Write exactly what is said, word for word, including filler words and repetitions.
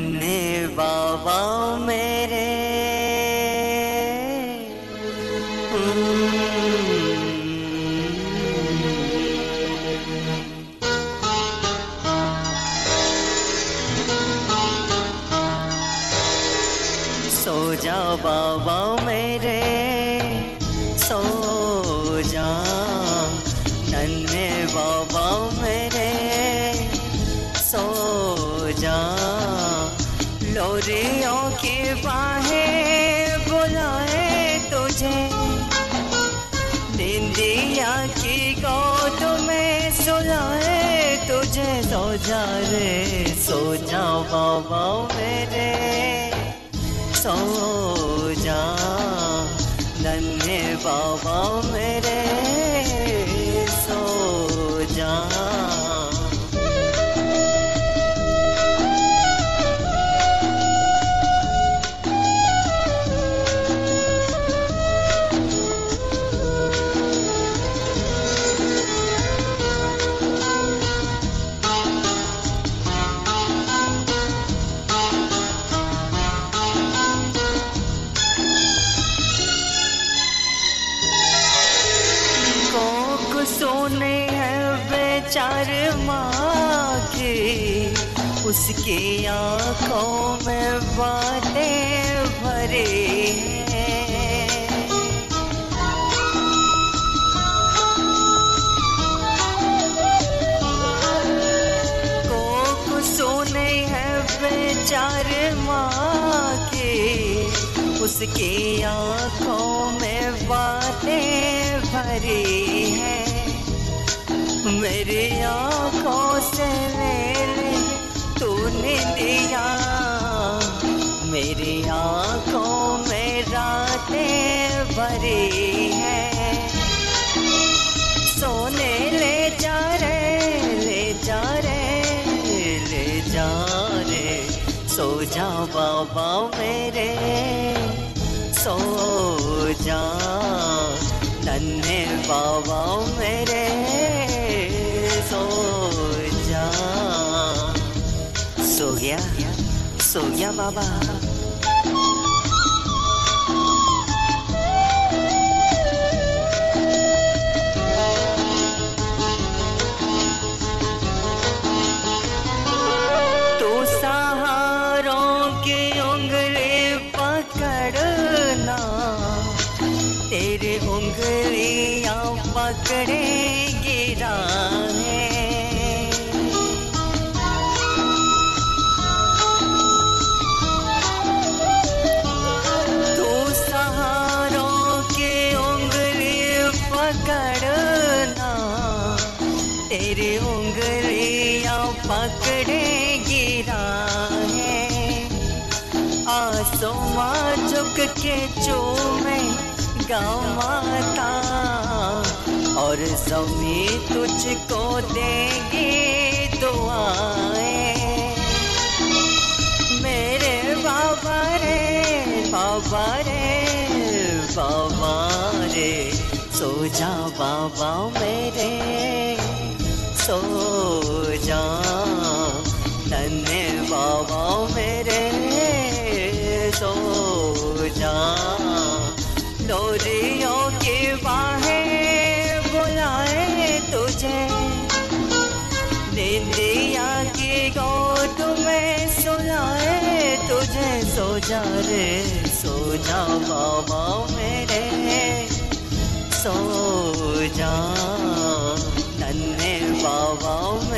नन्हे बाबा मेरे सो जा बाबा मेरे सो जा नन्हे बाबा मेरे सो जा लोरियों की बाहें बुलाए तुझे निंदिया की गोद में सुलाए तुझे सो जा रे सो जा बाबा मेरे सो जा नन्हे बाबा मेरे सो जा सोने हैं बेचारे माँ की उसकी आँखों में बातें भरी हैं कोक सोने हैं बेचारे माँ की उसकी आँखों में बातें भरी हैं मेरी आँखों से ले ले तूने दिया मेरी आँखों में रातें भरी हैं सोने ले जा रे ले जा रे ले जा रे सो जा बाबा मेरे सो जा नन्हे बाबा मेरे सो जा सो गया सो गया बाबा तो सहारों की उंगली पकड़ना तेरे उंगलियां पकड़े गिरा है तू सहारों के उंगली पकड़ना तेरे उंगलियां पकड़े गिरा है आसमां झुक के चूमे गाँव माता और ज़मीं तुझको देगी दुआएं मेरे बाबा रे बाबा रे बाबा रे सो जा बाबा मेरे सो जा नन्हे बाबा मेरे सो जा लोरियों की बाहें बुलाए तुझे निंदिया की गोद में सुलाए तुझे सो जा रे सो जा बाबा मेरे सो जा नन्हे बाबा